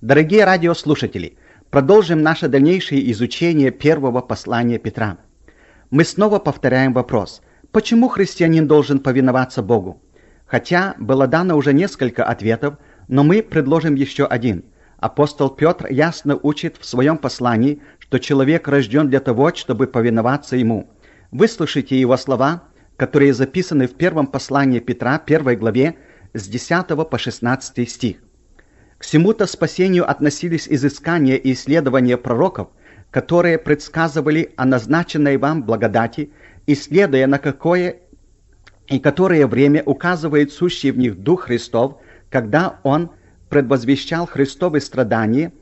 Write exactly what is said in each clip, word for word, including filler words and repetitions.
Дорогие радиослушатели, продолжим наше дальнейшее изучение первого послания Петра. Мы снова повторяем вопрос, почему христианин должен повиноваться Богу? Хотя было дано уже несколько ответов, но мы предложим еще один. Апостол Петр ясно учит в своем послании, что человек рожден для того, чтобы повиноваться ему. Выслушайте его слова, которые записаны в первом послании Петра, первой главе, с десятого по шестнадцатый стих. К всему-то спасению относились изыскания и исследования пророков, которые предсказывали о назначенной вам благодати, исследуя на какое и которое время указывает сущий в них Дух Христов, когда Он предвозвещал Христовы страдания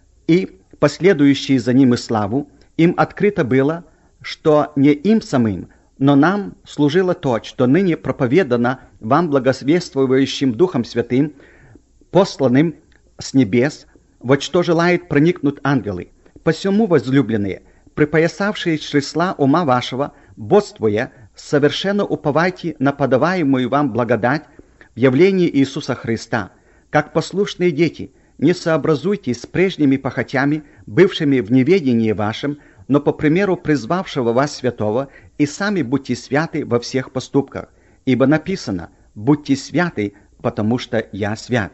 и последующие за Ним и славу. Им открыто было, что не им самим, но нам служило то, что ныне проповедано вам благовествующим Духом Святым, посланным с небес, вот что желает проникнуть ангелы. Посему, возлюбленные, припоясавшие чресла ума вашего, бодствуя, совершенно уповайте на подаваемую вам благодать в явлении Иисуса Христа. Как послушные дети, не сообразуйтесь с прежними похотями, бывшими в неведении вашем, но по примеру призвавшего вас святого, и сами будьте святы во всех поступках. Ибо написано: «Будьте святы, потому что я свят».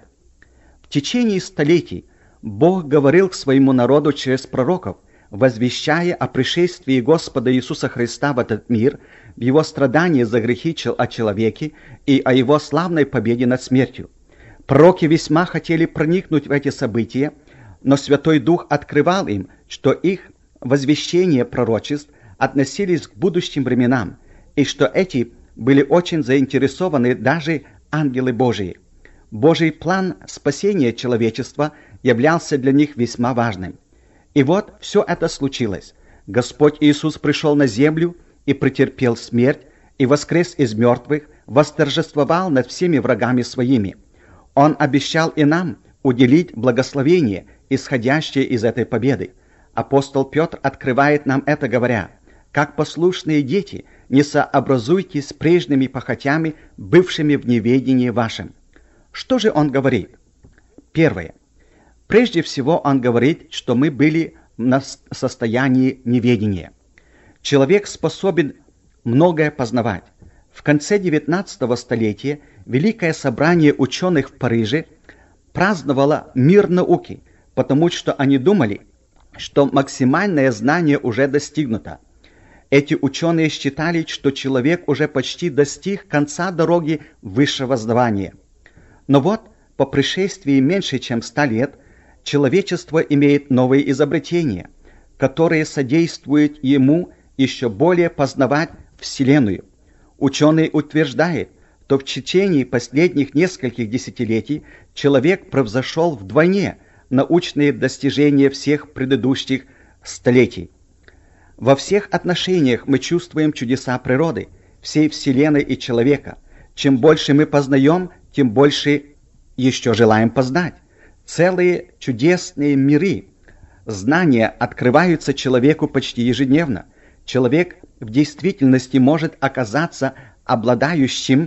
В течение столетий Бог говорил к своему народу через пророков, возвещая о пришествии Господа Иисуса Христа в этот мир, в Его страдании за грехи о человеке и о Его славной победе над смертью. Пророки весьма хотели проникнуть в эти события, но Святой Дух открывал им, что их возвещения пророчеств относились к будущим временам, и что эти были очень заинтересованы даже ангелы Божии. Божий план спасения человечества являлся для них весьма важным. И вот все это случилось. Господь Иисус пришел на землю и претерпел смерть, и воскрес из мертвых, восторжествовал над всеми врагами своими. Он обещал и нам уделить благословение, исходящее из этой победы. Апостол Петр открывает нам это, говоря: «Как послушные дети, не сообразуйтесь с прежними похотями, бывшими в неведении вашем». Что же он говорит? Первое. Прежде всего он говорит, что мы были в состоянии неведения. Человек способен многое познавать. В конце девятнадцатого столетия Великое собрание ученых в Париже праздновало мир науки, потому что они думали, что максимальное знание уже достигнуто. Эти ученые считали, что человек уже почти достиг конца дороги высшего звания. Но вот, по пришествии меньше чем ста лет, человечество имеет новые изобретения, которые содействуют ему еще более познавать Вселенную. Ученый утверждает, что в течение последних нескольких десятилетий человек превзошел вдвойне научные достижения всех предыдущих столетий. Во всех отношениях мы чувствуем чудеса природы, всей Вселенной и человека. Чем больше мы познаем, тем больше еще желаем познать. Целые чудесные миры знания открываются человеку почти ежедневно. Человек в действительности может оказаться обладающим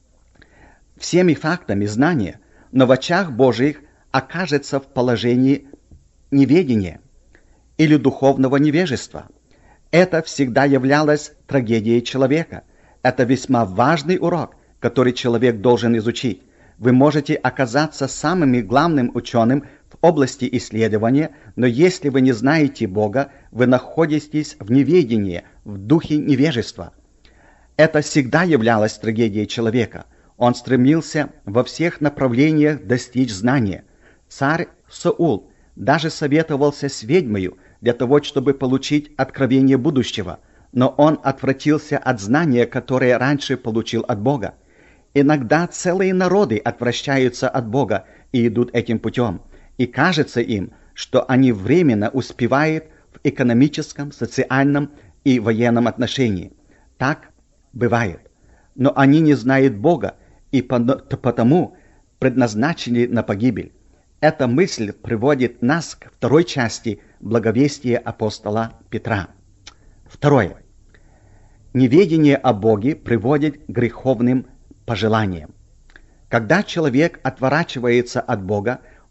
всеми фактами знания, но в очах Божьих окажется в положении неведения или духовного невежества. Это всегда являлось трагедией человека. Это весьма важный урок, который человек должен изучить. Вы можете оказаться самым главным ученым в области исследования, но если вы не знаете Бога, вы находитесь в неведении, в духе невежества. Это всегда являлось трагедией человека. Он стремился во всех направлениях достичь знания. Царь Саул даже советовался с ведьмою для того, чтобы получить откровение будущего, но он отвратился от знания, которое раньше получил от Бога. Иногда целые народы отвращаются от Бога и идут этим путем, и кажется им, что они временно успевают в экономическом, социальном и военном отношении. Так бывает. Но они не знают Бога и потому предназначены на погибель. Эта мысль приводит нас к второй части благовестия апостола Петра. Второе. Неведение о Боге приводит к греховным пожеланиям. Когда человек отворачивается от Бога, он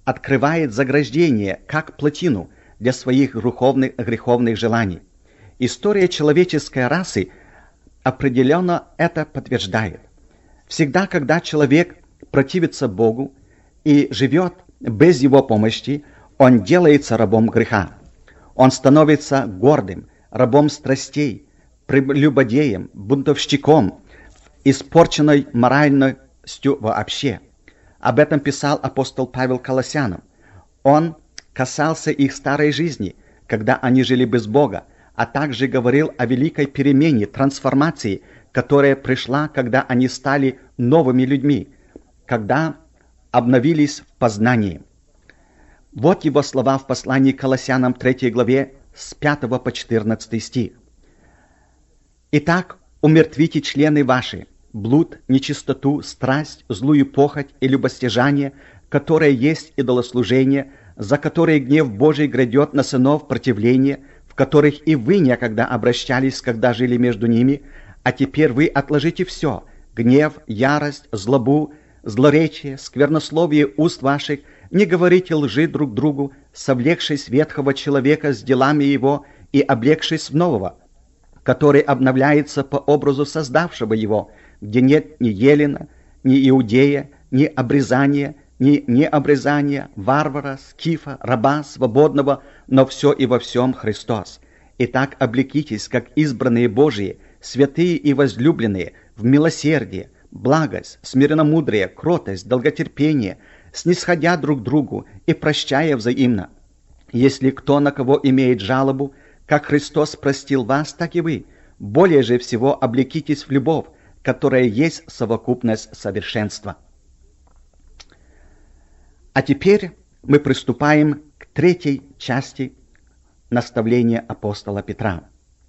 открывает заграждение, как плотину для своих греховных, греховных желаний. История человеческой расы определенно это подтверждает. Всегда, когда человек противится Богу и живет без Его помощи, он делается рабом греха. Он становится гордым, рабом страстей, прелюбодеем, бунтовщиком, испорченной моральностью вообще. Об этом писал апостол Павел Колоссянам. Он касался их старой жизни, когда они жили без Бога, а также говорил о великой перемене, трансформации, которая пришла, когда они стали новыми людьми, когда обновились в познании. Вот его слова в послании к Колоссянам третьей главе с пятого по четырнадцатый стих. «Итак, умертвите члены ваши, блуд, нечистоту, страсть, злую похоть и любостяжание, которое есть идолослужение, за которое гнев Божий грядет на сынов противления, в которых и вы некогда обращались, когда жили между ними, а теперь вы отложите все – гнев, ярость, злобу, злоречие, сквернословие уст ваших, не говорите лжи друг другу, совлекшись ветхого человека с делами его и облегшись в нового, который обновляется по образу создавшего его, где нет ни елена, ни иудея, ни обрезания, ни необрезания, варвара, скифа, раба, свободного, но все и во всем Христос. Итак, облекитесь, как избранные Божии, святые и возлюбленные, в милосердие, благость, смиренномудрие, кротость, долготерпение, снисходя друг другу и прощая взаимно. Если кто на кого имеет жалобу, как Христос простил вас, так и вы. Более же всего облекитесь в любовь, которая есть совокупность совершенства». А теперь мы приступаем к третьей части наставления апостола Петра.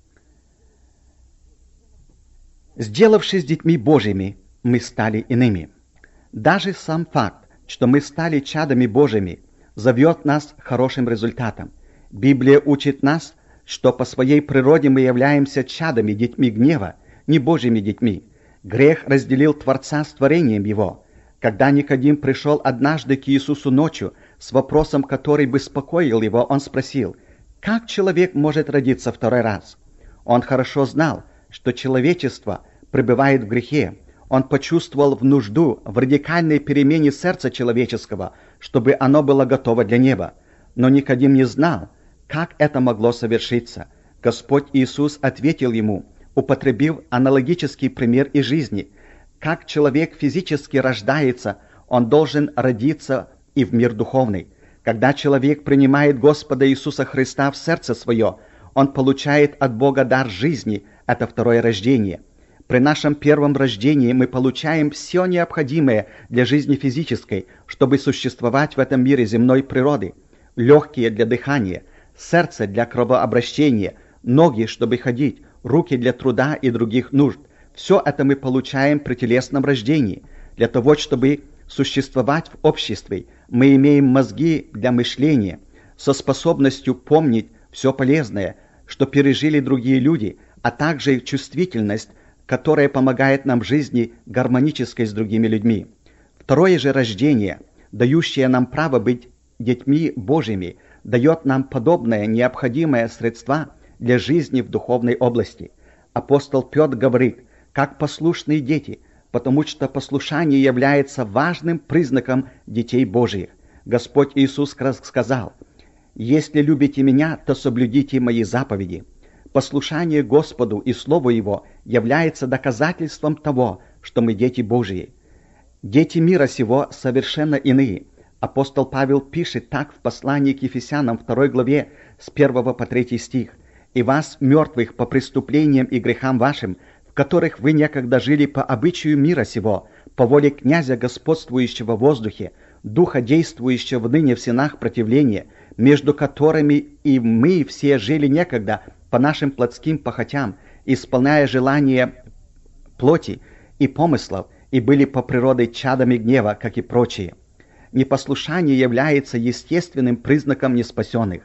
«Сделавшись детьми Божьими, мы стали иными. Даже сам факт, что мы стали чадами Божьими, зовет нас к хорошим результатам. Библия учит нас, что по своей природе мы являемся чадами, детьми гнева, не Божьими детьми. Грех разделил Творца с творением Его. Когда Никодим пришел однажды к Иисусу ночью с вопросом, который беспокоил его, он спросил: «Как человек может родиться второй раз?» Он хорошо знал, что человечество пребывает в грехе. Он почувствовал в нужду в радикальной перемене сердца человеческого, чтобы оно было готово для неба. Но Никодим не знал, как это могло совершиться. Господь Иисус ответил ему, употребив аналогический пример из жизни. Как человек физически рождается, он должен родиться и в мир духовный. Когда человек принимает Господа Иисуса Христа в сердце свое, он получает от Бога дар жизни, это второе рождение. При нашем первом рождении мы получаем все необходимое для жизни физической, чтобы существовать в этом мире земной природы. Легкие для дыхания, сердце для кровообращения, ноги, чтобы ходить, руки для труда и других нужд. Все это мы получаем при телесном рождении. Для того, чтобы существовать в обществе, мы имеем мозги для мышления, со способностью помнить все полезное, что пережили другие люди, а также чувствительность, которая помогает нам в жизни гармонической с другими людьми. Второе же рождение, дающее нам право быть детьми Божьими, дает нам подобное необходимое средство для жизни в духовной области. Апостол Петр говорит: как послушные дети, потому что послушание является важным признаком детей Божьих. Господь Иисус сказал: «Если любите Меня, то соблюдите Мои заповеди». Послушание Господу и Слову Его является доказательством того, что мы дети Божьи. Дети мира сего совершенно иные. Апостол Павел пишет так в послании к Ефесянам второй главе с первого по третий стих: «И вас, мертвых по преступлениям и грехам вашим, в которых вы некогда жили по обычаю мира сего, по воле князя, господствующего в воздухе, духа, действующего ныне в сенах противления, между которыми и мы все жили некогда по нашим плотским похотям, исполняя желания плоти и помыслов, и были по природе чадами гнева, как и прочие». Непослушание является естественным признаком неспасенных.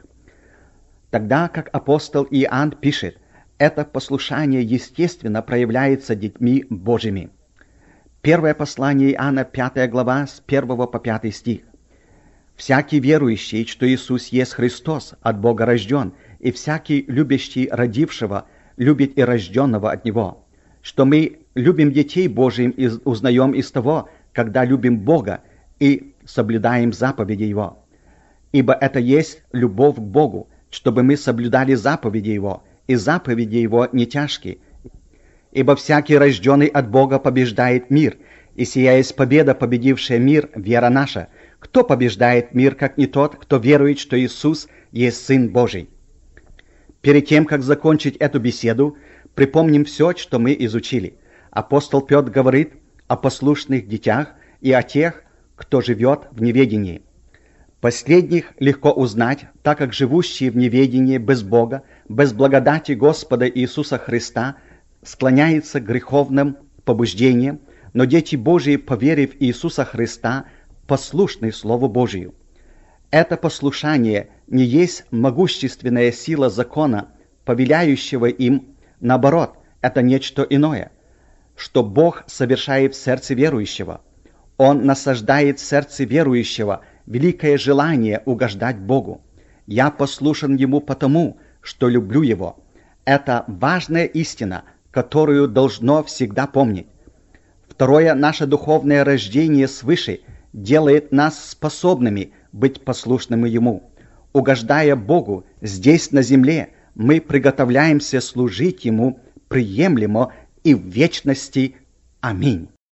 Тогда как апостол Иоанн пишет: это послушание естественно проявляется детьми Божьими. Первое послание Иоанна, пятая глава, с первого по пятый стих. Всякий верующий, что Иисус есть Христос, от Бога рожден, и всякий любящий родившего, любит и рожденного от Него. Что мы любим детей Божьим и узнаем из того, когда любим Бога и соблюдаем заповеди Его. Ибо это есть любовь к Богу, чтобы мы соблюдали заповеди Его, и заповеди Его не тяжкие. Ибо всякий рожденный от Бога побеждает мир, и сия есть победа, победившая мир, вера наша. Кто побеждает мир, как не тот, кто верует, что Иисус есть Сын Божий? Перед тем, как закончить эту беседу, припомним все, что мы изучили. Апостол Петр говорит о послушных детях и о тех, кто живет в неведении. Последних легко узнать, так как живущие в неведении без Бога, без благодати Господа Иисуса Христа, склоняются к греховным побуждениям, но дети Божии, поверив в Иисуса Христа, послушны Слову Божию. Это послушание не есть могущественная сила закона, повеляющего им, наоборот, это нечто иное, что Бог совершает в сердце верующего. Он насаждает в сердце верующего великое желание угождать Богу. Я послушен Ему потому, что люблю Его. Это важная истина, которую должно всегда помнить. Второе, наше духовное рождение свыше делает нас способными быть послушными Ему. Угождая Богу здесь на земле, мы приготовляемся служить Ему приемлемо и в вечности. Аминь.